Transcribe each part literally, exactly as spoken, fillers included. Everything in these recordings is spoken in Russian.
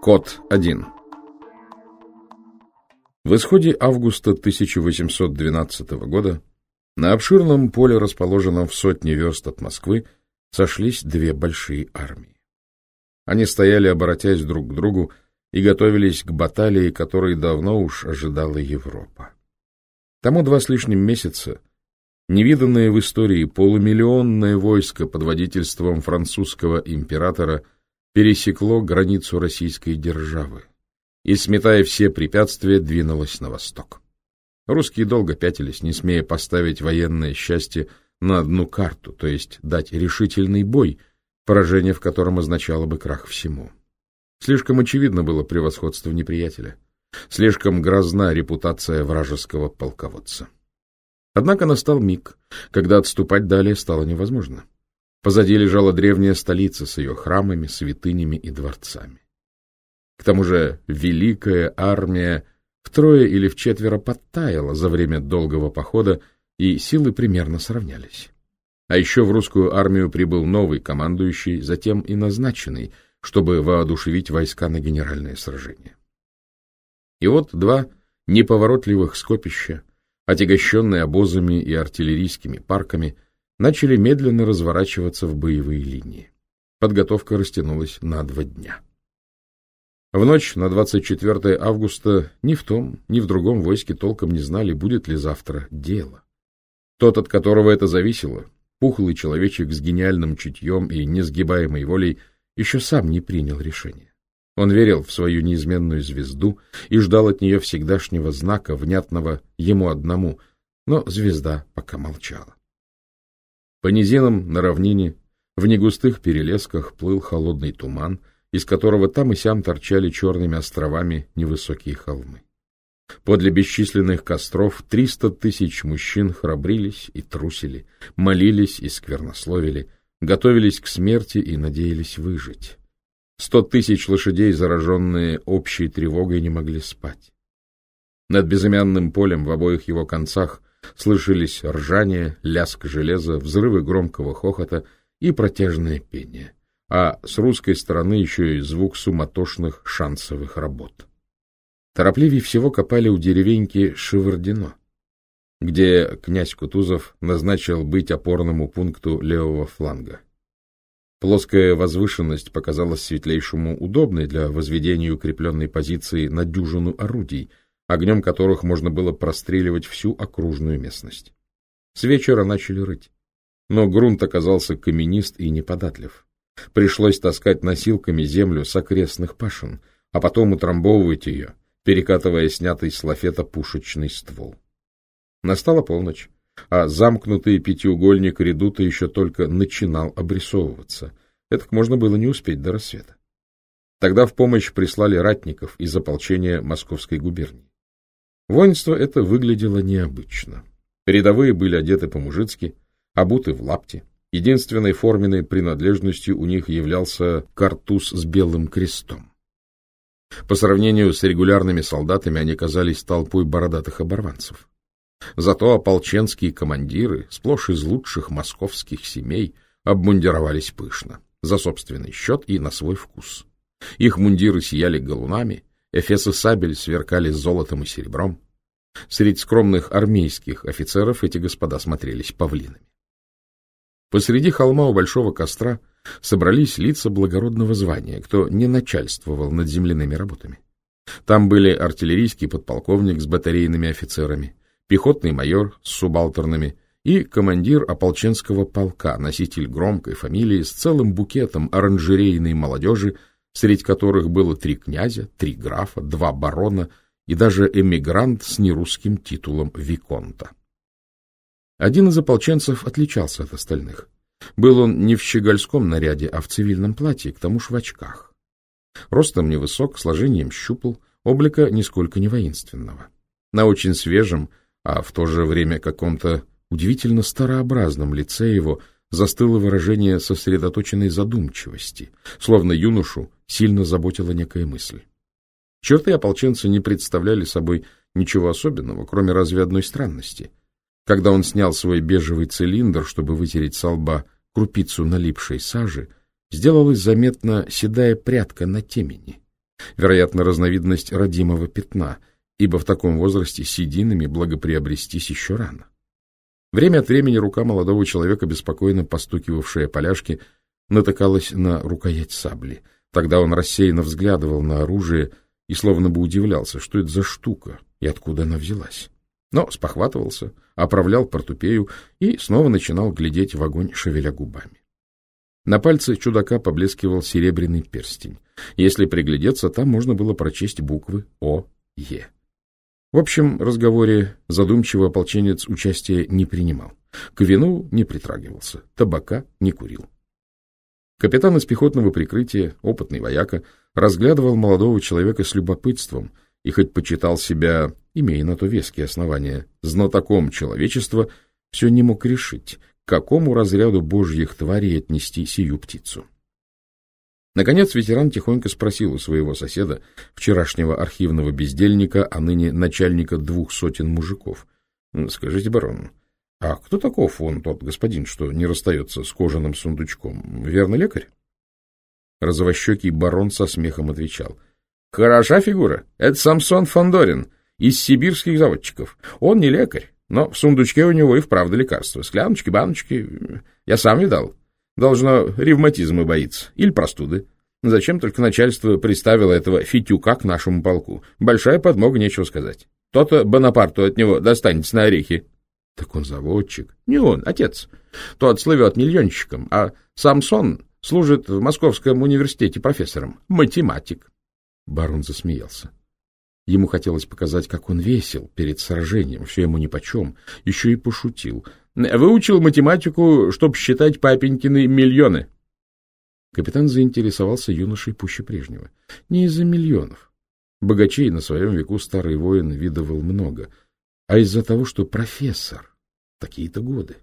Код один. В исходе августа тысяча восемьсот двенадцатого года на обширном поле, расположенном в сотне верст от Москвы, сошлись две большие армии. Они стояли, оборотясь друг к другу, и готовились к баталии, которой давно уж ожидала Европа. Тому два с лишним месяца невиданное в истории полумиллионное войско под водительством французского императора пересекло границу российской державы и, сметая все препятствия, двинулось на восток. Русские долго пятились, не смея поставить военное счастье на одну карту, то есть дать решительный бой, поражение в котором означало бы крах всему. Слишком очевидно было превосходство неприятеля, слишком грозна репутация вражеского полководца. Однако настал миг, когда отступать далее стало невозможно. Позади лежала древняя столица с ее храмами, святынями и дворцами. К тому же великая армия втрое или вчетверо подтаяла за время долгого похода, и силы примерно сравнялись. А еще в русскую армию прибыл новый командующий, затем и назначенный, чтобы воодушевить войска на генеральное сражение. И вот два неповоротливых скопища, отягощенные обозами и артиллерийскими парками, начали медленно разворачиваться в боевые линии. Подготовка растянулась на два дня. В ночь на двадцать четвёртое августа ни в том, ни в другом войске толком не знали, будет ли завтра дело. Тот, от которого это зависело, пухлый человечек с гениальным чутьем и несгибаемой волей, еще сам не принял решения. Он верил в свою неизменную звезду и ждал от нее всегдашнего знака, внятного ему одному, но звезда пока молчала. По низинам на равнине, в негустых перелесках плыл холодный туман, из которого там и сям торчали черными островами невысокие холмы. Подле бесчисленных костров триста тысяч мужчин храбрились и трусили, молились и сквернословили, готовились к смерти и надеялись выжить. Сто тысяч лошадей, зараженные общей тревогой, не могли спать. Над безымянным полем в обоих его концах слышались ржание, лязг железа, взрывы громкого хохота и протяжное пение, а с русской стороны еще и звук суматошных шансовых работ. Торопливее всего копали у деревеньки Шевардино, где князь Кутузов назначил быть опорному пункту левого фланга. Плоская возвышенность показалась Светлейшему удобной для возведения укрепленной позиции на дюжину орудий, огнем которых можно было простреливать всю окружную местность. С вечера начали рыть, но грунт оказался каменист и неподатлив. Пришлось таскать носилками землю с окрестных пашин, а потом утрамбовывать ее, перекатывая снятый с лафета пушечный ствол. Настала полночь, а замкнутый пятиугольник редута еще только начинал обрисовываться. Этак можно было не успеть до рассвета. Тогда в помощь прислали ратников из ополчения Московской губернии. Воинство это выглядело необычно. Рядовые были одеты по-мужицки, обуты в лапти. Единственной форменной принадлежностью у них являлся картуз с белым крестом. По сравнению с регулярными солдатами они казались толпой бородатых оборванцев. Зато ополченские командиры, сплошь из лучших московских семей, обмундировались пышно, за собственный счет и на свой вкус. Их мундиры сияли галунами, эфесы сабель сверкали золотом и серебром. Среди скромных армейских офицеров эти господа смотрелись павлинами. Посреди холма у большого костра собрались лица благородного звания, кто не начальствовал над земляными работами. Там были артиллерийский подполковник с батарейными офицерами, пехотный майор с субалтернами и командир ополченского полка, носитель громкой фамилии с целым букетом оранжерейной молодежи, среди которых было три князя, три графа, два барона и даже эмигрант с нерусским титулом виконта. Один из ополченцев отличался от остальных. Был он не в щегольском наряде, а в цивильном платье, к тому ж в очках. Ростом невысок, сложением щупал, облика нисколько не воинственного. На очень свежем, а в то же время каком-то удивительно старообразном лице его застыло выражение сосредоточенной задумчивости, словно юношу сильно заботила некая мысль. Черты ополченца не представляли собой ничего особенного, кроме разве одной странности. Когда он снял свой бежевый цилиндр, чтобы вытереть со лба крупицу налипшей сажи, сделалась заметна седая прядка на темени, вероятно, разновидность родимого пятна, ибо в таком возрасте сединами благоприобрестись еще рано. Время от времени рука молодого человека, беспокойно постукивавшая поляшки, натыкалась на рукоять сабли. Тогда он рассеянно взглядывал на оружие и словно бы удивлялся, что это за штука и откуда она взялась. Но спохватывался, оправлял портупею и снова начинал глядеть в огонь, шевеля губами. На пальце чудака поблескивал серебряный перстень. Если приглядеться, там можно было прочесть буквы О Е. В общем разговоре задумчивый ополченец участия не принимал. К вину не притрагивался, табака не курил. Капитан из пехотного прикрытия, опытный вояка, разглядывал молодого человека с любопытством и хоть почитал себя, имея на то веские основания, знатоком человечества, все не мог решить, к какому разряду божьих тварей отнести сию птицу. Наконец ветеран тихонько спросил у своего соседа, вчерашнего архивного бездельника, а ныне начальника двух сотен мужиков: — Скажите, барон, а кто таков он, тот господин, что не расстается с кожаным сундучком? Верно, лекарь? Розовощекий барон со смехом отвечал: — Хороша фигура. Это Самсон Фандорин из сибирских заводчиков. Он не лекарь, но в сундучке у него и вправду лекарства. Скляночки, баночки. Я сам видал. Должно, ревматизма боится. Или простуды. Зачем только начальство приставило этого фитюка к нашему полку? Большая подмога, нечего сказать. То-то Бонапарту от него достанется на орехи. Так он заводчик. Не он, отец. Тот слывет миллионщиком, а Самсон служит в Московском университете профессором. Математик. Барон засмеялся. Ему хотелось показать, как он весел перед сражением, все ему нипочем, еще и пошутил. Выучил математику, чтоб считать папенькины миллионы. Капитан заинтересовался юношей пуще прежнего. Не из-за миллионов. Богачей на своем веку старый воин видывал много, а из-за того, что профессор такие-то годы.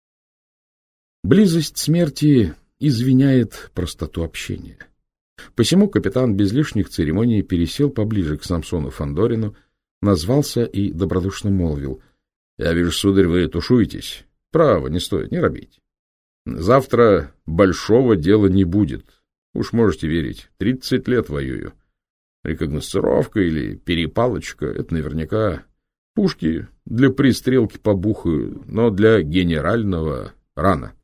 Близость смерти извиняет простоту общения. Посему капитан без лишних церемоний пересел поближе к Самсону Фандорину, назвался и добродушно молвил: — Я вижу, сударь, вы тушуетесь. Право, не стоит, не робейте. Завтра большого дела не будет. Уж можете верить, тридцать лет воюю. Рекогносцировка или перепалочка — это наверняка пушки для пристрелки побухаю, но для генерального рано.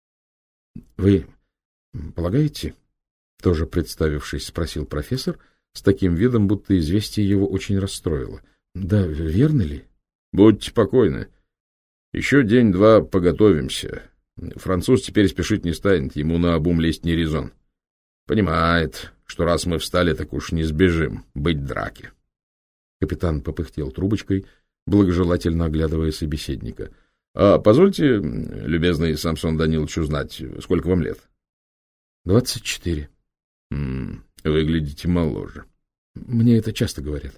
— Вы полагаете? — тоже представившись, спросил профессор, с таким видом, будто известие его очень расстроило. — Да верно ли? — Будьте покойны. Еще день-два поготовимся. Француз теперь спешить не станет, ему на обум лезть не резон. Понимает, что раз мы встали, так уж не сбежим, быть драки. Капитан попыхтел трубочкой, благожелательно оглядывая собеседника. — А позвольте, любезный Самсон Данилович, узнать, сколько вам лет? — Двадцать четыре. — Выглядите моложе. — Мне это часто говорят.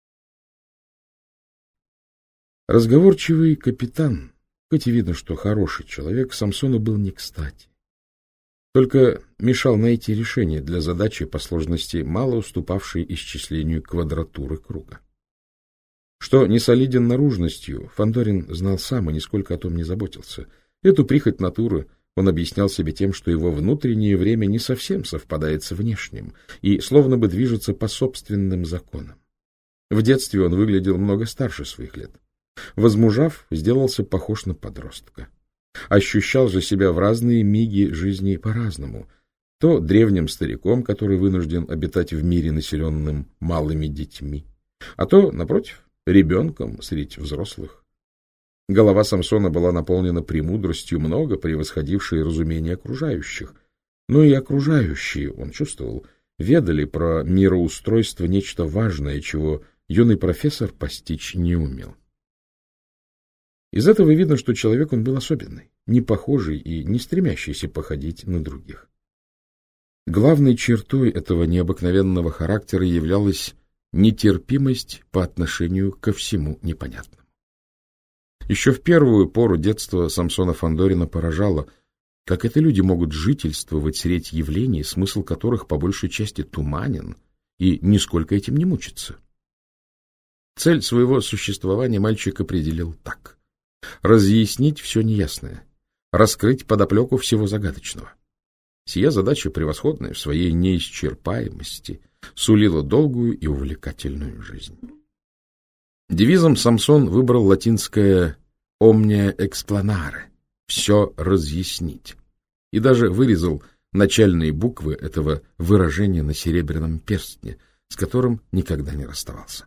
Разговорчивый капитан, хоть и видно, что хороший человек, Самсону был не кстати. Только мешал найти решение для задачи по сложности, мало уступавшей исчислению квадратуры круга. Что не солиден наружностью, Фандорин знал сам и нисколько о том не заботился. Эту прихоть натуры он объяснял себе тем, что его внутреннее время не совсем совпадает с внешним и словно бы движется по собственным законам. В детстве он выглядел много старше своих лет. Возмужав, сделался похож на подростка. Ощущал же себя в разные миги жизни по-разному. То древним стариком, который вынужден обитать в мире, населенном малыми детьми, а то, напротив, ребенком среди взрослых. Голова Самсона была наполнена премудростью, много превосходившей разумение окружающих. Но и окружающие, он чувствовал, ведали про мироустройство нечто важное, чего юный профессор постичь не умел. Из этого видно, что человек он был особенный, не похожий и не стремящийся походить на других. Главной чертой этого необыкновенного характера являлась нетерпимость по отношению ко всему непонятному. Еще в первую пору детства Самсона Фандорина поражало, как это люди могут жительствовать средь явлений, смысл которых по большей части туманен, и нисколько этим не мучиться. Цель своего существования мальчик определил так: разъяснить все неясное, раскрыть подоплеку всего загадочного. Сия задача превосходная в своей неисчерпаемости сулило долгую и увлекательную жизнь. Девизом Самсон выбрал латинское «omnia explanare» — «все разъяснить», и даже вырезал начальные буквы этого выражения на серебряном перстне, с которым никогда не расставался.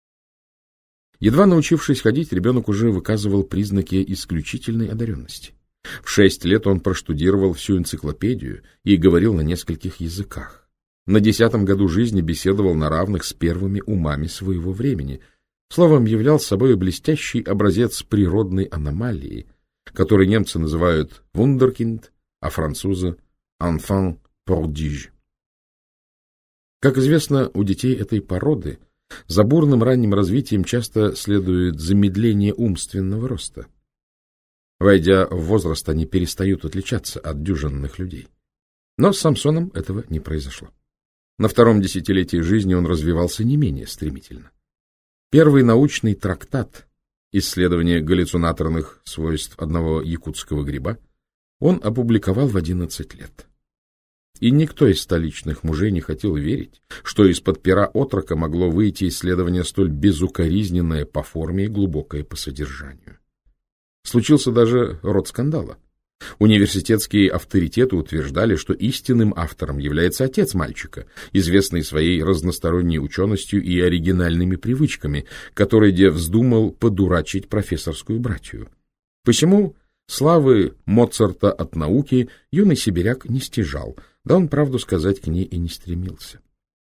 Едва научившись ходить, ребенок уже выказывал признаки исключительной одаренности. В шесть лет он проштудировал всю энциклопедию и говорил на нескольких языках. На десятом году жизни беседовал на равных с первыми умами своего времени. Словом, являл собой блестящий образец природной аномалии, который немцы называют «вундеркинд», а французы «enfant prodige». Как известно, у детей этой породы за бурным ранним развитием часто следует замедление умственного роста. Войдя в возраст, они перестают отличаться от дюжинных людей. Но с Самсоном этого не произошло. На втором десятилетии жизни он развивался не менее стремительно. Первый научный трактат «Исследование галлюцинаторных свойств одного якутского гриба» он опубликовал в одиннадцать лет. И никто из столичных мужей не хотел верить, что из-под пера отрока могло выйти исследование столь безукоризненное по форме и глубокое по содержанию. Случился даже род скандала. Университетские авторитеты утверждали, что истинным автором является отец мальчика, известный своей разносторонней ученостью и оригинальными привычками, который де вздумал подурачить профессорскую братью. Посему славы Моцарта от науки юный сибиряк не стяжал, да он, правду сказать, к ней и не стремился.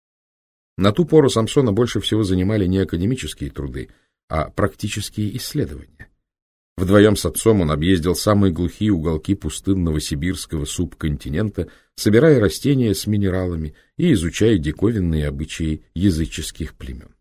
На ту пору Самсона больше всего занимали не академические труды, а практические исследования. Вдвоем с отцом он объездил самые глухие уголки пустынного сибирского субконтинента, собирая растения с минералами и изучая диковинные обычаи языческих племен.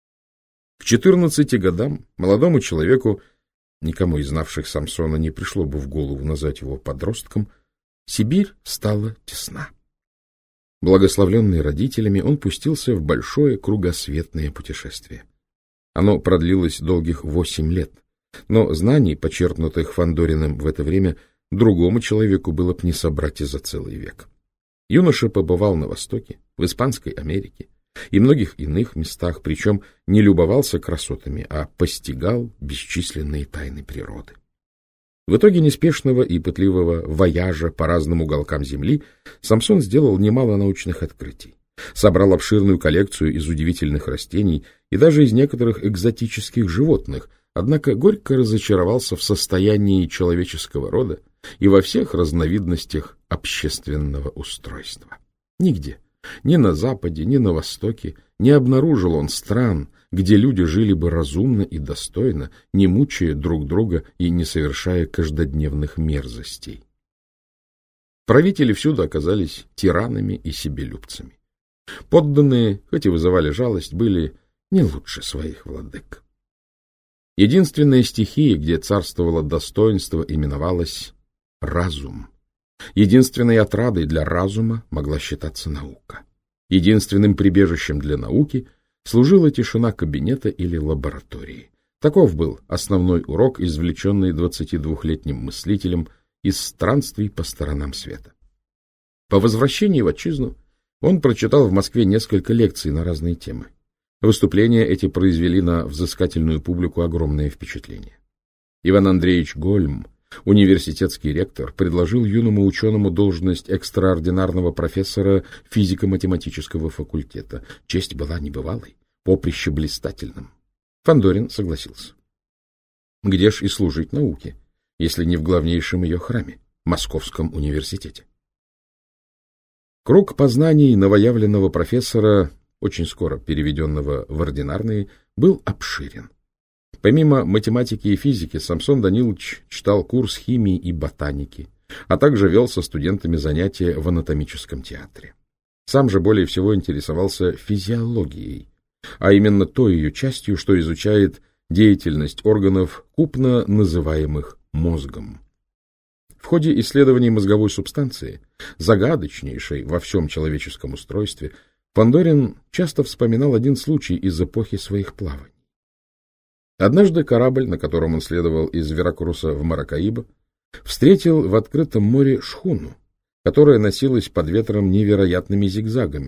К четырнадцати годам молодому человеку, никому из знавших Самсона не пришло бы в голову назвать его подростком, Сибирь стала тесна. Благословленный родителями, он пустился в большое кругосветное путешествие. Оно продлилось долгих восемь лет, но знаний, почерпнутых Фандориным в это время, другому человеку было б не собрать и за целый век. Юноша побывал на Востоке, в Испанской Америке и многих иных местах, причем не любовался красотами, а постигал бесчисленные тайны природы. В итоге неспешного и пытливого вояжа по разным уголкам Земли Самсон сделал немало научных открытий, собрал обширную коллекцию из удивительных растений и даже из некоторых экзотических животных, однако горько разочаровался в состоянии человеческого рода и во всех разновидностях общественного устройства. Нигде, ни на Западе, ни на Востоке, не обнаружил он стран, где люди жили бы разумно и достойно, не мучая друг друга и не совершая каждодневных мерзостей. Правители всюду оказались тиранами и себелюбцами. Подданные, хоть и вызывали жалость, были не лучше своих владык. Единственная стихия, где царствовало достоинство, именовалась разум. Единственной отрадой для разума могла считаться наука. Единственным прибежищем для науки служила тишина кабинета или лаборатории. Таков был основной урок, извлеченный двадцатидвухлетним мыслителем из странствий по сторонам света. По возвращении в отчизну он прочитал в Москве несколько лекций на разные темы. Выступления эти произвели на взыскательную публику огромное впечатление. Иван Андреевич Гольм, университетский ректор, предложил юному ученому должность экстраординарного профессора физико-математического факультета. Честь была небывалой, поприще блистательным. Фандорин согласился. Где ж и служить науке, если не в главнейшем ее храме, Московском университете? Круг познаний новоявленного профессора, очень скоро переведенного в ординарные, был обширен. Помимо математики и физики, Самсон Данилович читал курс химии и ботаники, а также вел со студентами занятия в анатомическом театре. Сам же более всего интересовался физиологией, а именно той ее частью, что изучает деятельность органов, купно называемых мозгом. В ходе исследований мозговой субстанции, загадочнейшей во всем человеческом устройстве, Фандорин часто вспоминал один случай из эпохи своих плаваний. Однажды корабль, на котором он следовал из Веракруса в Маракаибо, встретил в открытом море шхуну, которая носилась под ветром невероятными зигзагами,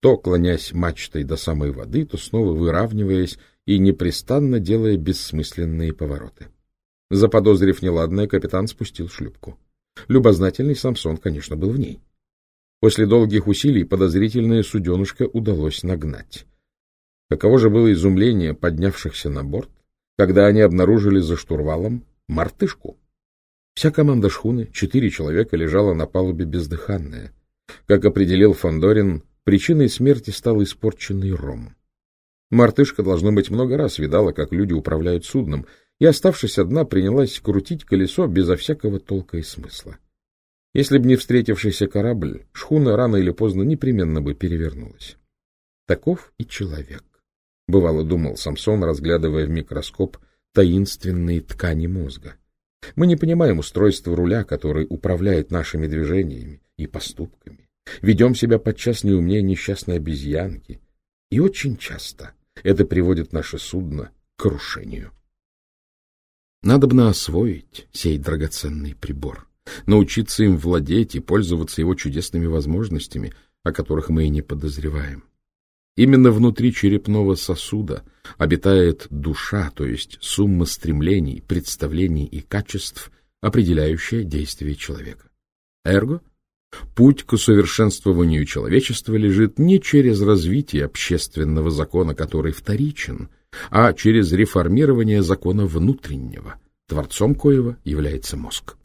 то клонясь мачтой до самой воды, то снова выравниваясь и непрестанно делая бессмысленные повороты. Заподозрив неладное, капитан спустил шлюпку. Любознательный Самсон, конечно, был в ней. После долгих усилий подозрительное суденышко удалось нагнать. Каково же было изумление поднявшихся на борт, когда они обнаружили за штурвалом мартышку. Вся команда шхуны, четыре человека, лежала на палубе бездыханная. Как определил Фандорин, причиной смерти стал испорченный ром. Мартышка, должно быть, много раз видала, как люди управляют судном, и, оставшись одна, принялась крутить колесо безо всякого толка и смысла. Если б не встретившийся корабль, шхуна рано или поздно непременно бы перевернулась. Таков и человек, — бывало думал Самсон, разглядывая в микроскоп таинственные ткани мозга. Мы не понимаем устройства руля, который управляет нашими движениями и поступками. Ведем себя подчас не умнее несчастной обезьянки. И очень часто это приводит наше судно к крушению. Надобно освоить сей драгоценный прибор, научиться им владеть и пользоваться его чудесными возможностями, о которых мы и не подозреваем. Именно внутри черепного сосуда обитает душа, то есть сумма стремлений, представлений и качеств, определяющая действие человека. Эрго, путь к усовершенствованию человечества лежит не через развитие общественного закона, который вторичен, а через реформирование закона внутреннего, творцом коего является мозг.